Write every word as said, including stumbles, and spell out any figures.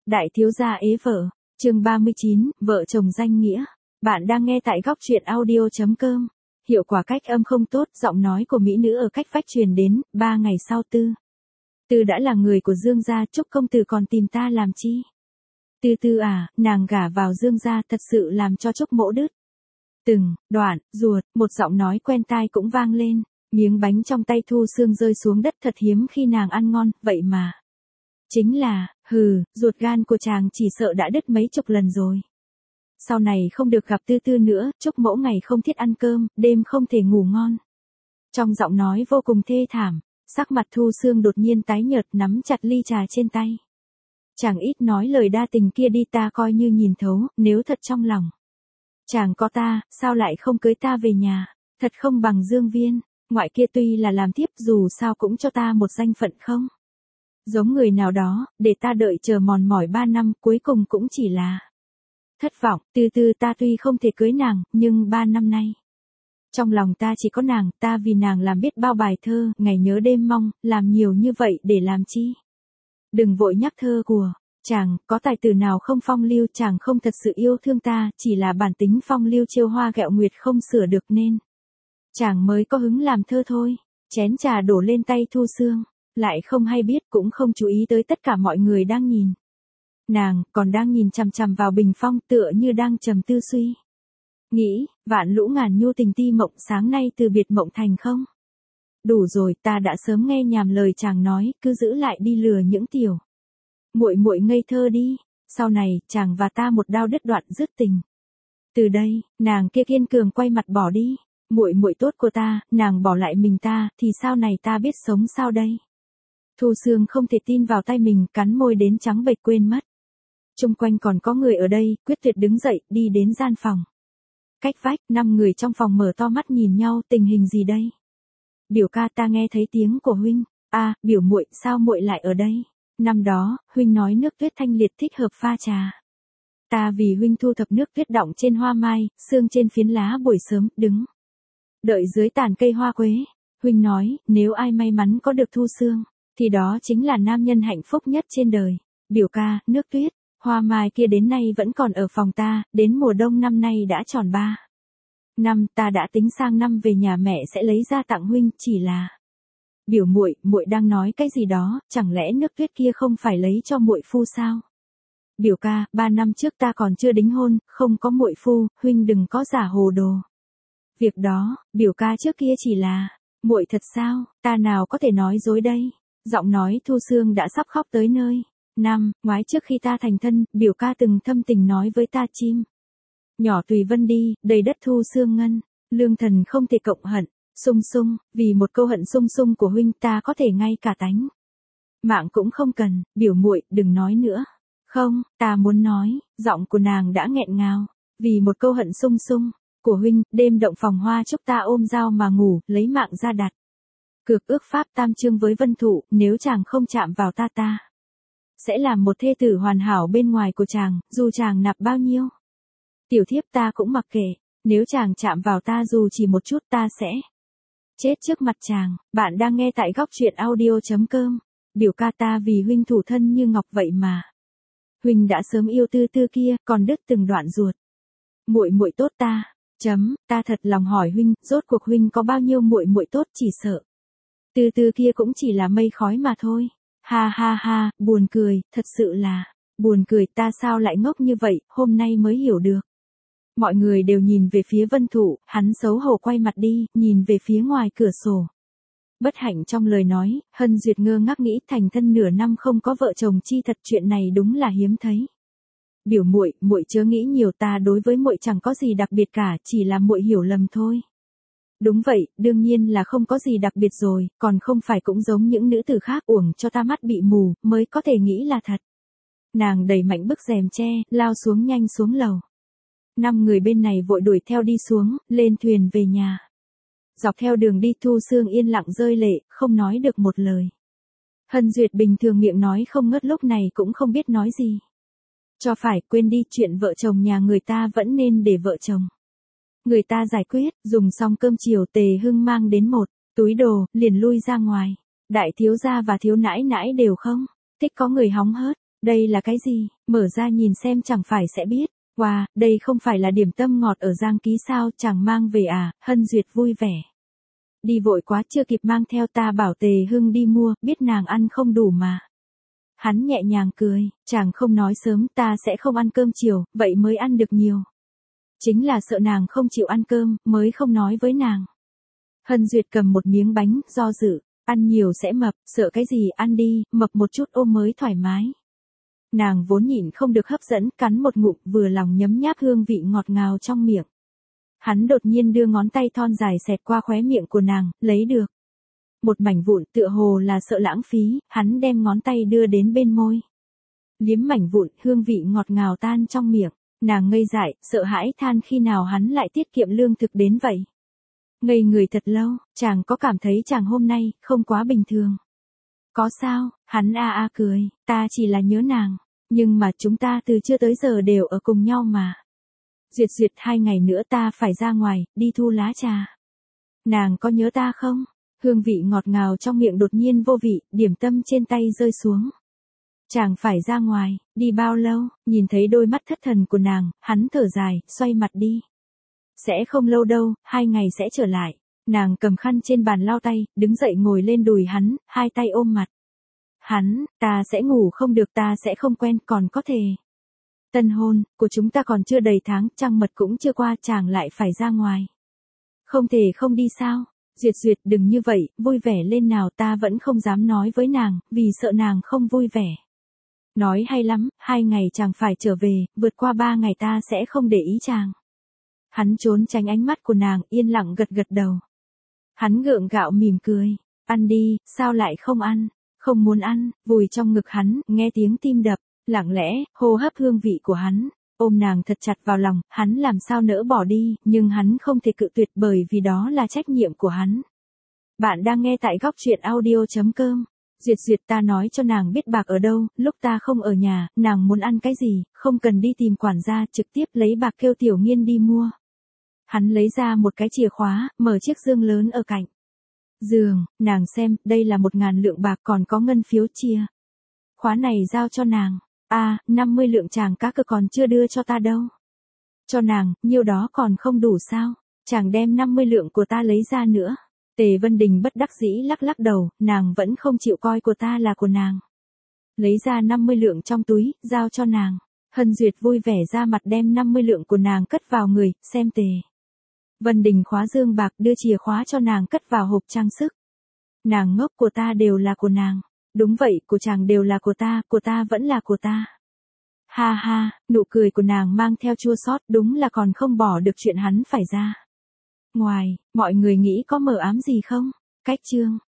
Đại thiếu gia ế vợ, chương ba mươi chín, vợ chồng danh nghĩa. Bạn đang nghe tại góc truyện audio chấm com. Hiệu quả cách âm không tốt, giọng nói của mỹ nữ ở cách vách truyền đến. Ba ngày sau Tư. Tư đã là người của Dương gia, Trúc công tử còn tìm ta làm chi? Tư Tư à, nàng gả vào Dương gia thật sự làm cho Trúc mỗ đứt. Từng, đoạn, ruột, một giọng nói quen tai cũng vang lên. Miếng bánh trong tay Thu Sương rơi xuống đất thật hiếm khi nàng ăn ngon, vậy mà. Chính là, hừ, ruột gan của chàng chỉ sợ đã đứt mấy chục lần rồi. Sau này không được gặp Tư Tư nữa, Trúc mỗ ngày không thiết ăn cơm, đêm không thể ngủ ngon. Trong giọng nói vô cùng thê thảm, sắc mặt Thu Sương đột nhiên tái nhợt nắm chặt ly trà trên tay. Chàng ít nói lời đa tình kia đi, ta coi như nhìn thấu, nếu thật trong lòng. Chàng có ta, sao lại không cưới ta về nhà, thật không bằng Dương Viên, ngoại kia tuy là làm tiếp dù sao cũng cho ta một danh phận không? Giống người nào đó, để ta đợi chờ mòn mỏi ba năm cuối cùng cũng chỉ là thất vọng. Từ từ ta tuy không thể cưới nàng, nhưng ba năm nay trong lòng ta chỉ có nàng, ta vì nàng làm biết bao bài thơ, ngày nhớ đêm mong, làm nhiều như vậy để làm chi? Đừng vội nhắc thơ của chàng, có tài tử nào không phong lưu, chàng không thật sự yêu thương ta, chỉ là bản tính phong lưu chiêu hoa ghẹo nguyệt không sửa được nên chàng mới có hứng làm thơ thôi. Chén trà đổ lên tay Thu Sương, lại không hay biết cũng không chú ý tới tất cả mọi người đang nhìn. Nàng còn đang nhìn chằm chằm vào bình phong tựa như đang trầm tư suy nghĩ, vạn lũ ngàn nhu tình ti mộng sáng nay từ biệt mộng thành không? Đủ rồi, ta đã sớm nghe nhàm lời chàng nói, cứ giữ lại đi lừa những tiểu muội muội ngây thơ đi, sau này chàng và ta một đao đứt đoạn dứt tình. Từ đây, nàng kia kiên cường quay mặt bỏ đi. Muội muội tốt của ta, nàng bỏ lại mình ta, thì sau này ta biết sống sao đây? Thu Sương không thể tin vào tay mình, cắn môi đến trắng bệch quên mất. Chung quanh còn có người ở đây, quyết tuyệt đứng dậy, đi đến gian phòng. Cách vách, năm người trong phòng mở to mắt nhìn nhau, tình hình gì đây? Biểu ca, ta nghe thấy tiếng của huynh. A, à, biểu muội, sao muội lại ở đây? Năm đó, huynh nói nước tuyết thanh liệt thích hợp pha trà. Ta vì huynh thu thập nước tuyết đọng trên hoa mai, sương trên phiến lá buổi sớm, đứng đợi dưới tàn cây hoa quế. Huynh nói, nếu ai may mắn có được Thu Sương, thì đó chính là nam nhân hạnh phúc nhất trên đời. Biểu ca, nước tuyết, hoa mai kia đến nay vẫn còn ở phòng ta, đến mùa đông năm nay đã tròn ba năm, ta đã tính sang năm về nhà mẹ sẽ lấy ra tặng huynh, chỉ là biểu muội, muội đang nói cái gì đó, chẳng lẽ nước tuyết kia không phải lấy cho muội phu sao? Biểu ca, ba năm trước ta còn chưa đính hôn, không có muội phu, huynh đừng có giả hồ đồ. Việc đó, biểu ca trước kia chỉ là muội thật sao, ta nào có thể nói dối đây. Giọng nói Thu Sương đã sắp khóc tới nơi. Năm ngoái trước khi ta thành thân, biểu ca từng thâm tình nói với ta, chim nhỏ tùy vân đi, đầy đất Thu Sương ngân, lương thần không thể cộng hận. Sung sung, vì một câu hận sung sung của huynh ta có thể ngay cả tánh mạng cũng không cần. Biểu muội, đừng nói nữa. Không, ta muốn nói. Giọng của nàng đã nghẹn ngào. Vì một câu hận sung sung của huynh, đêm động phòng hoa chúc ta ôm dao mà ngủ, lấy mạng ra đặt cược ước pháp tam chương với Vân Thụ, nếu chàng không chạm vào ta ta sẽ làm một thê tử hoàn hảo bên ngoài của chàng, dù chàng nạp bao nhiêu tiểu thiếp ta cũng mặc kệ. Nếu chàng chạm vào ta dù chỉ một chút, ta sẽ chết trước mặt chàng. Bạn đang nghe tại góc truyện audio chấm com. Biểu ca, ta vì huynh thủ thân như ngọc vậy mà huynh đã sớm yêu Tư Tư kia, còn đứt từng đoạn ruột. Muội muội tốt ta. Chấm, ta thật lòng hỏi huynh, rốt cuộc huynh có bao nhiêu muội muội tốt, chỉ sợ Tư Tư kia cũng chỉ là mây khói mà thôi. Ha ha ha, buồn cười, thật sự là buồn cười, ta sao lại ngốc như vậy, hôm nay mới hiểu được. Mọi người đều nhìn về phía Vân Thụ, hắn xấu hổ quay mặt đi, nhìn về phía ngoài cửa sổ. Bất hạnh trong lời nói, Hân Duyệt ngơ ngác nghĩ, thành thân nửa năm không có vợ chồng chi thật, chuyện này đúng là hiếm thấy. Biểu muội, muội chớ nghĩ nhiều, ta đối với muội chẳng có gì đặc biệt cả, chỉ là muội hiểu lầm thôi. Đúng vậy, đương nhiên là không có gì đặc biệt rồi, còn không phải cũng giống những nữ tử khác uổng cho ta mắt bị mù, mới có thể nghĩ là thật. Nàng đẩy mạnh bức rèm tre, lao xuống nhanh xuống lầu. Năm người bên này vội đuổi theo đi xuống, lên thuyền về nhà. Dọc theo đường đi Thu Sương yên lặng rơi lệ, không nói được một lời. Hân Duyệt bình thường miệng nói không ngớt lúc này cũng không biết nói gì. Cho phải, quên đi, chuyện vợ chồng nhà người ta vẫn nên để vợ chồng người ta giải quyết. Dùng xong cơm chiều, Tề Hưng mang đến một túi đồ, liền lui ra ngoài. Đại thiếu gia và thiếu nãi nãi đều không thích có người hóng hớt. Đây là cái gì? Mở ra nhìn xem chẳng phải sẽ biết. Wow, đây không phải là điểm tâm ngọt ở Giang Ký sao, chàng mang về à, Hân Duyệt vui vẻ. Đi vội quá chưa kịp mang theo, ta bảo Tề Hưng đi mua, biết nàng ăn không đủ mà. Hắn nhẹ nhàng cười, chàng không nói sớm, ta sẽ không ăn cơm chiều, vậy mới ăn được nhiều. Chính là sợ nàng không chịu ăn cơm, mới không nói với nàng. Hân Duyệt cầm một miếng bánh, do dự, ăn nhiều sẽ mập, sợ cái gì, ăn đi, mập một chút ôm mới thoải mái. Nàng vốn nhịn không được hấp dẫn, cắn một ngụm, vừa lòng nhấm nháp hương vị ngọt ngào trong miệng. Hắn đột nhiên đưa ngón tay thon dài xẹt qua khóe miệng của nàng, lấy được một mảnh vụn, tựa hồ là sợ lãng phí, hắn đem ngón tay đưa đến bên môi. Liếm mảnh vụn, hương vị ngọt ngào tan trong miệng, nàng ngây dại, sợ hãi than khi nào hắn lại tiết kiệm lương thực đến vậy. Ngây người thật lâu, chàng có cảm thấy chàng hôm nay không quá bình thường. Có sao, hắn a a cười, ta chỉ là nhớ nàng, nhưng mà chúng ta từ chưa tới giờ đều ở cùng nhau mà. Duyệt Duyệt, hai ngày nữa ta phải ra ngoài, đi thu lá trà. Nàng có nhớ ta không? Hương vị ngọt ngào trong miệng đột nhiên vô vị, điểm tâm trên tay rơi xuống. Chàng phải ra ngoài, đi bao lâu? Nhìn thấy đôi mắt thất thần của nàng, hắn thở dài, xoay mặt đi. Sẽ không lâu đâu, hai ngày sẽ trở lại. Nàng cầm khăn trên bàn lau tay, đứng dậy ngồi lên đùi hắn, hai tay ôm mặt. Hắn, ta sẽ ngủ không được, ta sẽ không quen, còn có thể. Tân hôn của chúng ta còn chưa đầy tháng, trăng mật cũng chưa qua, chàng lại phải ra ngoài. Không thể không đi sao? Duyệt Duyệt, đừng như vậy, vui vẻ lên nào, ta vẫn không dám nói với nàng, vì sợ nàng không vui vẻ. Nói hay lắm, hai ngày chàng phải trở về, vượt qua ba ngày ta sẽ không để ý chàng. Hắn trốn tránh ánh mắt của nàng, yên lặng gật gật đầu. Hắn gượng gạo mỉm cười, ăn đi, sao lại không ăn, không muốn ăn, vùi trong ngực hắn, nghe tiếng tim đập, lặng lẽ, hô hấp hương vị của hắn, ôm nàng thật chặt vào lòng, hắn làm sao nỡ bỏ đi, nhưng hắn không thể cự tuyệt bởi vì đó là trách nhiệm của hắn. Bạn đang nghe tại góc truyện audio chấm com. Duyệt Duyệt, ta nói cho nàng biết bạc ở đâu, lúc ta không ở nhà, nàng muốn ăn cái gì, không cần đi tìm quản gia, trực tiếp lấy bạc kêu Tiểu Nghiên đi mua. Hắn lấy ra một cái chìa khóa, mở chiếc dương lớn ở cạnh giường, nàng xem, đây là một ngàn lượng bạc, còn có ngân phiếu chia. Khóa này giao cho nàng. À, năm mươi lượng, chàng cá cơ còn chưa đưa cho ta đâu. Cho nàng, nhiêu đó còn không đủ sao? Chàng đem năm mươi lượng của ta lấy ra nữa. Tề Vân Đình bất đắc dĩ lắc lắc đầu, nàng vẫn không chịu coi của ta là của nàng. Lấy ra năm mươi lượng trong túi, giao cho nàng. Hân Duyệt vui vẻ ra mặt đem năm mươi lượng của nàng cất vào người, xem Tề Vân Đình khóa dương bạc, đưa chìa khóa cho nàng cất vào hộp trang sức. Nàng ngốc, của ta đều là của nàng. Đúng vậy, của chàng đều là của ta, của ta vẫn là của ta. Ha ha, nụ cười của nàng mang theo chua xót, đúng là còn không bỏ được chuyện hắn phải ra ngoài, mọi người nghĩ có mờ ám gì không? Cách chương